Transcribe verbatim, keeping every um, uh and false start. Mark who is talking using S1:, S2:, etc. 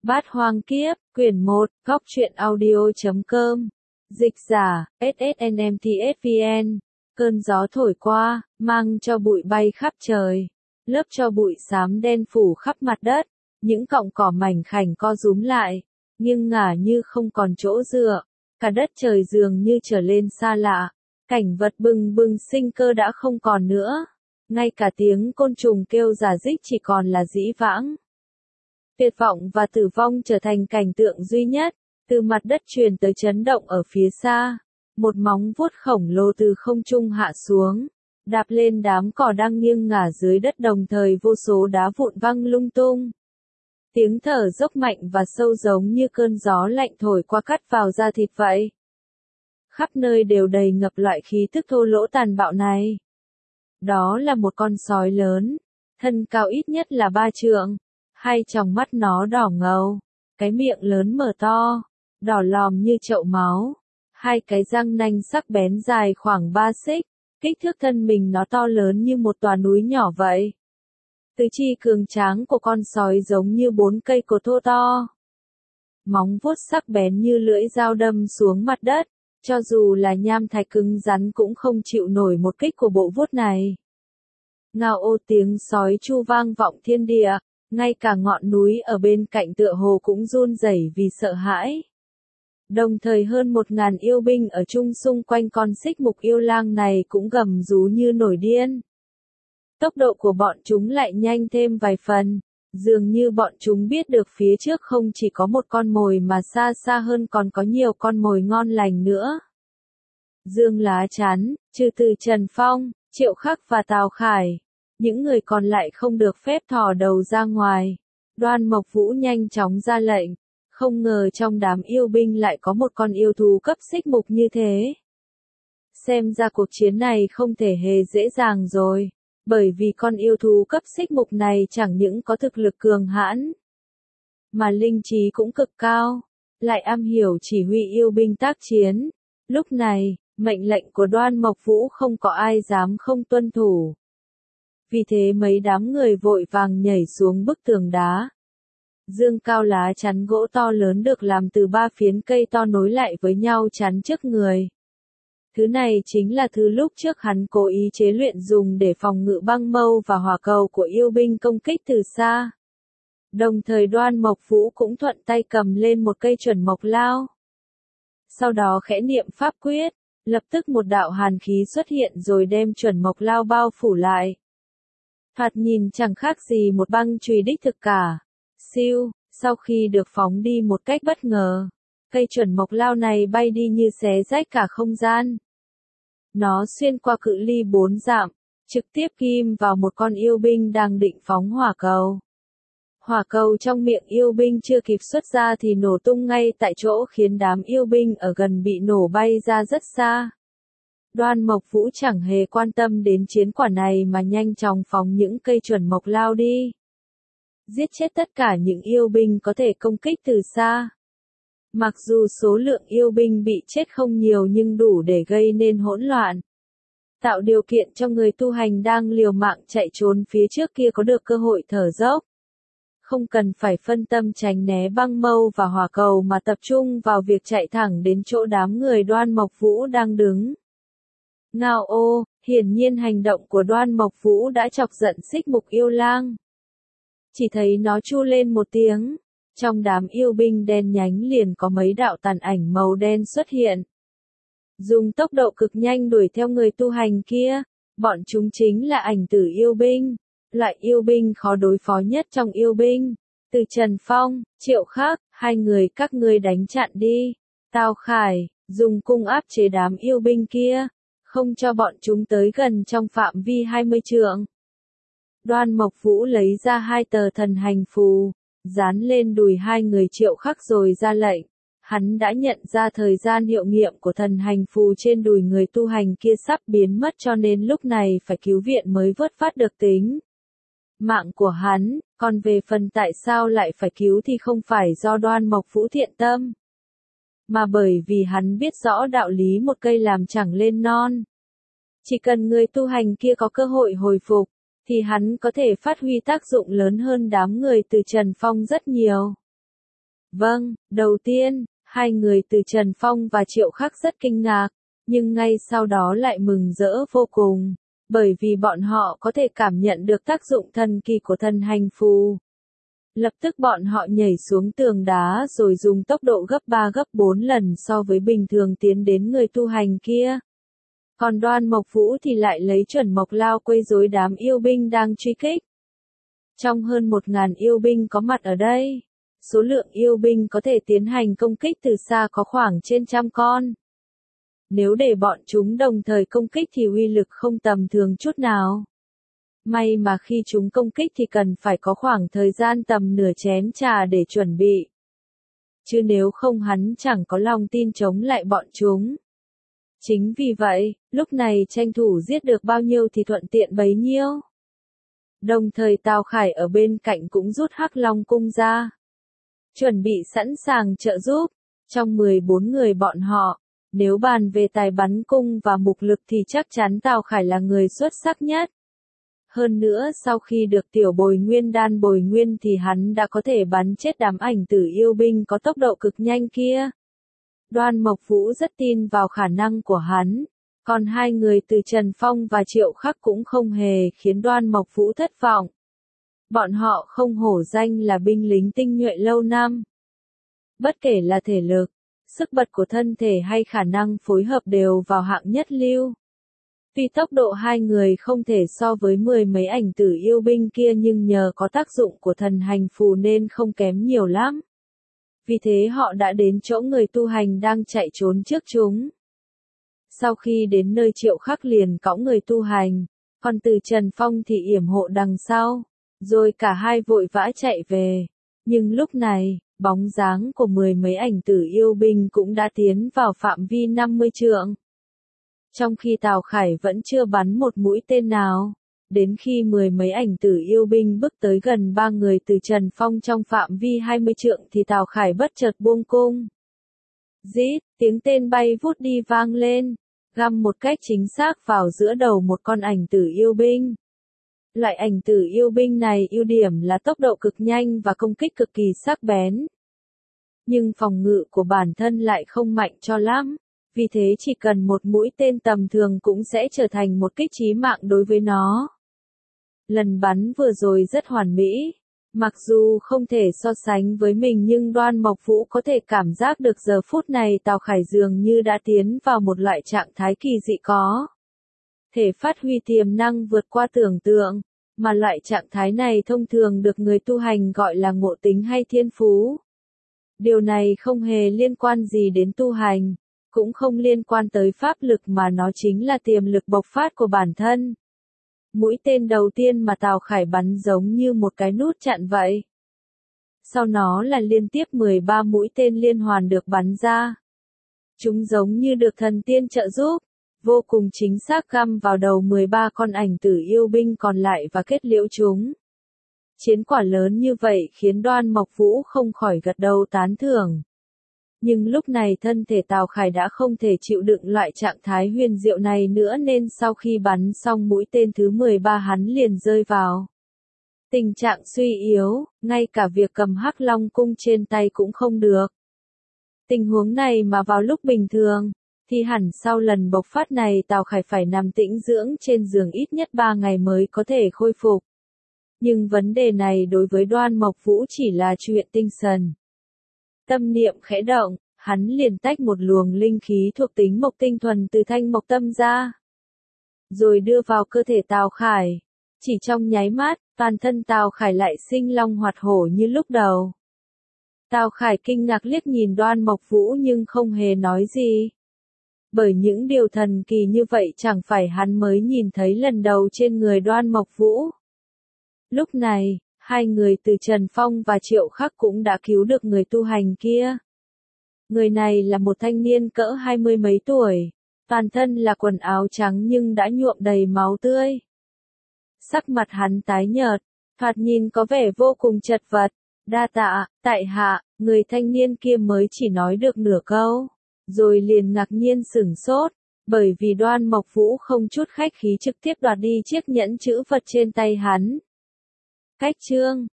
S1: Bát Hoang Kiếp, quyển một, góc truyện audio chấm com. Dịch giả, ét ét en em tê ét vê en. Cơn gió thổi qua, mang cho bụi bay khắp trời. Lớp cho bụi xám đen phủ khắp mặt đất. Những cọng cỏ mảnh khảnh co rúm lại, nghiêng ngả như không còn chỗ dựa. Cả đất trời dường như trở lên xa lạ. Cảnh vật bừng bừng sinh cơ đã không còn nữa. Ngay cả tiếng côn trùng kêu rả rích chỉ còn là dĩ vãng. Tuyệt vọng và tử vong trở thành cảnh tượng duy nhất, từ mặt đất truyền tới chấn động ở phía xa. Một móng vuốt khổng lồ từ không trung hạ xuống, đạp lên đám cỏ đang nghiêng ngả dưới đất, đồng thời vô số đá vụn văng lung tung. Tiếng thở dốc mạnh và sâu giống như cơn gió lạnh thổi qua cắt vào da thịt vậy. Khắp nơi đều đầy ngập loại khí tức thô lỗ tàn bạo này. Đó là một con sói lớn, thân cao ít nhất là ba trượng. Hai tròng mắt nó đỏ ngầu, cái miệng lớn mở to, đỏ lòm như chậu máu. Hai cái răng nanh sắc bén dài khoảng ba xích, kích thước thân mình nó to lớn như một tòa núi nhỏ vậy. Tứ chi cường tráng của con sói giống như bốn cây cột thô to. Móng vuốt sắc bén như lưỡi dao đâm xuống mặt đất, cho dù là nham thạch cứng rắn cũng không chịu nổi một kích của bộ vuốt này. Ngao ô, tiếng sói chu vang vọng thiên địa. Ngay cả ngọn núi ở bên cạnh tựa hồ cũng run rẩy vì sợ hãi. Đồng thời hơn một ngàn yêu binh ở chung xung quanh con xích mục yêu lang này cũng gầm rú như nổi điên. Tốc độ của bọn chúng lại nhanh thêm vài phần, dường như bọn chúng biết được phía trước không chỉ có một con mồi mà xa xa hơn còn có nhiều con mồi ngon lành nữa. Dương Lá Chắn, trừ từ Trần Phong, Triệu Khắc và Tào Khải. Những người còn lại không được phép thò đầu ra ngoài. Đoan Mộc Vũ nhanh chóng ra lệnh. Không ngờ trong đám yêu binh lại có một con yêu thú cấp xích mục như thế. Xem ra cuộc chiến này không thể hề dễ dàng rồi. Bởi vì con yêu thú cấp xích mục này chẳng những có thực lực cường hãn, mà linh trí cũng cực cao, lại am hiểu chỉ huy yêu binh tác chiến. Lúc này, mệnh lệnh của Đoan Mộc Vũ không có ai dám không tuân thủ. Vì thế mấy đám người vội vàng nhảy xuống bức tường đá. Dương cao lá chắn gỗ to lớn được làm từ ba phiến cây to nối lại với nhau chắn trước người. Thứ này chính là thứ lúc trước hắn cố ý chế luyện dùng để phòng ngự băng mâu và hỏa cầu của yêu binh công kích từ xa. Đồng thời Đoan Mộc Vũ cũng thuận tay cầm lên một cây chuẩn mộc lao. Sau đó khẽ niệm pháp quyết, lập tức một đạo hàn khí xuất hiện rồi đem chuẩn mộc lao bao phủ lại. Thoạt nhìn chẳng khác gì một băng chùy đích thực cả. Siêu, sau khi được phóng đi một cách bất ngờ, cây chuẩn mộc lao này bay đi như xé rách cả không gian. Nó xuyên qua cự ly bốn dặm, trực tiếp ghim vào một con yêu binh đang định phóng hỏa cầu. Hỏa cầu trong miệng yêu binh chưa kịp xuất ra thì nổ tung ngay tại chỗ, khiến đám yêu binh ở gần bị nổ bay ra rất xa. Đoan Mộc Vũ chẳng hề quan tâm đến chiến quả này mà nhanh chóng phóng những cây chuẩn mộc lao đi. Giết chết tất cả những yêu binh có thể công kích từ xa. Mặc dù số lượng yêu binh bị chết không nhiều nhưng đủ để gây nên hỗn loạn. Tạo điều kiện cho người tu hành đang liều mạng chạy trốn phía trước kia có được cơ hội thở dốc. Không cần phải phân tâm tránh né băng mâu và hỏa cầu mà tập trung vào việc chạy thẳng đến chỗ đám người Đoan Mộc Vũ đang đứng. Ngao ô, hiển nhiên hành động của Đoan Mộc Vũ đã chọc giận xích mục yêu lang. Chỉ thấy nó chu lên một tiếng, trong đám yêu binh đen nhánh liền có mấy đạo tàn ảnh màu đen xuất hiện. Dùng tốc độ cực nhanh đuổi theo người tu hành kia, bọn chúng chính là ảnh tử yêu binh, loại yêu binh khó đối phó nhất trong yêu binh. Từ Trần Phong, Triệu Khắc, hai người các ngươi đánh chặn đi. Tào Khải, dùng cung áp chế đám yêu binh kia, không cho bọn chúng tới gần trong phạm vi hai mươi trượng. Đoan Mộc Vũ lấy ra hai tờ thần hành phù, dán lên đùi hai người Triệu Khắc rồi ra lệnh. Hắn đã nhận ra thời gian hiệu nghiệm của thần hành phù trên đùi người tu hành kia sắp biến mất, cho nên lúc này phải cứu viện mới vớt phát được tính mạng của hắn. Còn về phần tại sao lại phải cứu thì không phải do Đoan Mộc Vũ thiện tâm, mà bởi vì hắn biết rõ đạo lý một cây làm chẳng lên non. Chỉ cần người tu hành kia có cơ hội hồi phục, thì hắn có thể phát huy tác dụng lớn hơn đám người từ Trần Phong rất nhiều. Vâng, đầu tiên, hai người từ Trần Phong và Triệu Khắc rất kinh ngạc, nhưng ngay sau đó lại mừng rỡ vô cùng, bởi vì bọn họ có thể cảm nhận được tác dụng thần kỳ của thần hành phù. Lập tức bọn họ nhảy xuống tường đá rồi dùng tốc độ gấp ba gấp bốn lần so với bình thường tiến đến người tu hành kia. Còn Đoan Mộc Vũ thì lại lấy chuẩn mộc lao quấy rối đám yêu binh đang truy kích. Trong hơn một ngàn yêu binh có mặt ở đây, số lượng yêu binh có thể tiến hành công kích từ xa có khoảng trên trăm con. Nếu để bọn chúng đồng thời công kích thì uy lực không tầm thường chút nào. May mà khi chúng công kích thì cần phải có khoảng thời gian tầm nửa chén trà để chuẩn bị. Chứ nếu không hắn chẳng có lòng tin chống lại bọn chúng. Chính vì vậy, lúc này tranh thủ giết được bao nhiêu thì thuận tiện bấy nhiêu. Đồng thời Tào Khải ở bên cạnh cũng rút Hắc Long cung ra. Chuẩn bị sẵn sàng trợ giúp. Trong mười bốn người bọn họ, nếu bàn về tài bắn cung và mục lực thì chắc chắn Tào Khải là người xuất sắc nhất. Hơn nữa sau khi được tiểu bồi nguyên đan bồi nguyên thì hắn đã có thể bắn chết đám ảnh tử yêu binh có tốc độ cực nhanh kia. Đoan Mộc Vũ rất tin vào khả năng của hắn, còn hai người từ Trần Phong và Triệu Khắc cũng không hề khiến Đoan Mộc Vũ thất vọng. Bọn họ không hổ danh là binh lính tinh nhuệ lâu năm. Bất kể là thể lực, sức bật của thân thể hay khả năng phối hợp đều vào hạng nhất lưu. Tuy tốc độ hai người không thể so với mười mấy ảnh tử yêu binh kia nhưng nhờ có tác dụng của thần hành phù nên không kém nhiều lắm. Vì thế họ đã đến chỗ người tu hành đang chạy trốn trước chúng. Sau khi đến nơi Triệu Khắc liền cõng người tu hành, còn từ Trần Phong thì yểm hộ đằng sau, rồi cả hai vội vã chạy về. Nhưng lúc này, bóng dáng của mười mấy ảnh tử yêu binh cũng đã tiến vào phạm vi năm mươi trượng. Trong khi Tào Khải vẫn chưa bắn một mũi tên nào, đến khi mười mấy ảnh tử yêu binh bước tới gần ba người từ Trần Phong trong phạm vi hai mươi trượng thì Tào Khải bất chợt buông cung. Rít, tiếng tên bay vút đi vang lên, găm một cách chính xác vào giữa đầu một con ảnh tử yêu binh. Loại ảnh tử yêu binh này ưu điểm là tốc độ cực nhanh và công kích cực kỳ sắc bén. Nhưng phòng ngự của bản thân lại không mạnh cho lắm. Vì thế chỉ cần một mũi tên tầm thường cũng sẽ trở thành một kích chí mạng đối với nó. Lần bắn vừa rồi rất hoàn mỹ. Mặc dù không thể so sánh với mình nhưng Đoan Mộc Vũ có thể cảm giác được giờ phút này Tào Khải dường như đã tiến vào một loại trạng thái kỳ dị có thể phát huy tiềm năng vượt qua tưởng tượng, mà loại trạng thái này thông thường được người tu hành gọi là ngộ tính hay thiên phú. Điều này không hề liên quan gì đến tu hành, cũng không liên quan tới pháp lực mà nó chính là tiềm lực bộc phát của bản thân. Mũi tên đầu tiên mà Tào Khải bắn giống như một cái nút chặn vậy. Sau nó là liên tiếp mười ba mũi tên liên hoàn được bắn ra. Chúng giống như được thần tiên trợ giúp, vô cùng chính xác găm vào đầu mười ba con ảnh tử yêu binh còn lại và kết liễu chúng. Chiến quả lớn như vậy khiến Đoan Mộc Vũ không khỏi gật đầu tán thưởng. Nhưng lúc này thân thể Tào Khải đã không thể chịu đựng loại trạng thái huyền diệu này nữa nên sau khi bắn xong mũi tên thứ mười ba hắn liền rơi vào tình trạng suy yếu, ngay cả việc cầm Hắc Long cung trên tay cũng không được. Tình huống này mà vào lúc bình thường, thì hẳn sau lần bộc phát này Tào Khải phải nằm tĩnh dưỡng trên giường ít nhất ba ngày mới có thể khôi phục. Nhưng vấn đề này đối với Đoan Mộc Vũ chỉ là chuyện tinh thần. Tâm niệm khẽ động, hắn liền tách một luồng linh khí thuộc tính mộc tinh thuần từ thanh mộc tâm ra. Rồi đưa vào cơ thể Tào Khải. Chỉ trong nháy mắt, toàn thân Tào Khải lại sinh long hoạt hổ như lúc đầu. Tào Khải kinh ngạc liếc nhìn Đoan Mộc Vũ nhưng không hề nói gì. Bởi những điều thần kỳ như vậy chẳng phải hắn mới nhìn thấy lần đầu trên người Đoan Mộc Vũ. Lúc này, hai người từ Trần Phong và Triệu Khắc cũng đã cứu được người tu hành kia. Người này là một thanh niên cỡ hai mươi mấy tuổi, toàn thân là quần áo trắng nhưng đã nhuộm đầy máu tươi. Sắc mặt hắn tái nhợt, thoạt nhìn có vẻ vô cùng chật vật. Đa tạ, tại hạ, người thanh niên kia mới chỉ nói được nửa câu, rồi liền ngạc nhiên sửng sốt, bởi vì Đoan Mộc Vũ không chút khách khí trực tiếp đoạt đi chiếc nhẫn chữ vật trên tay hắn. Cách chương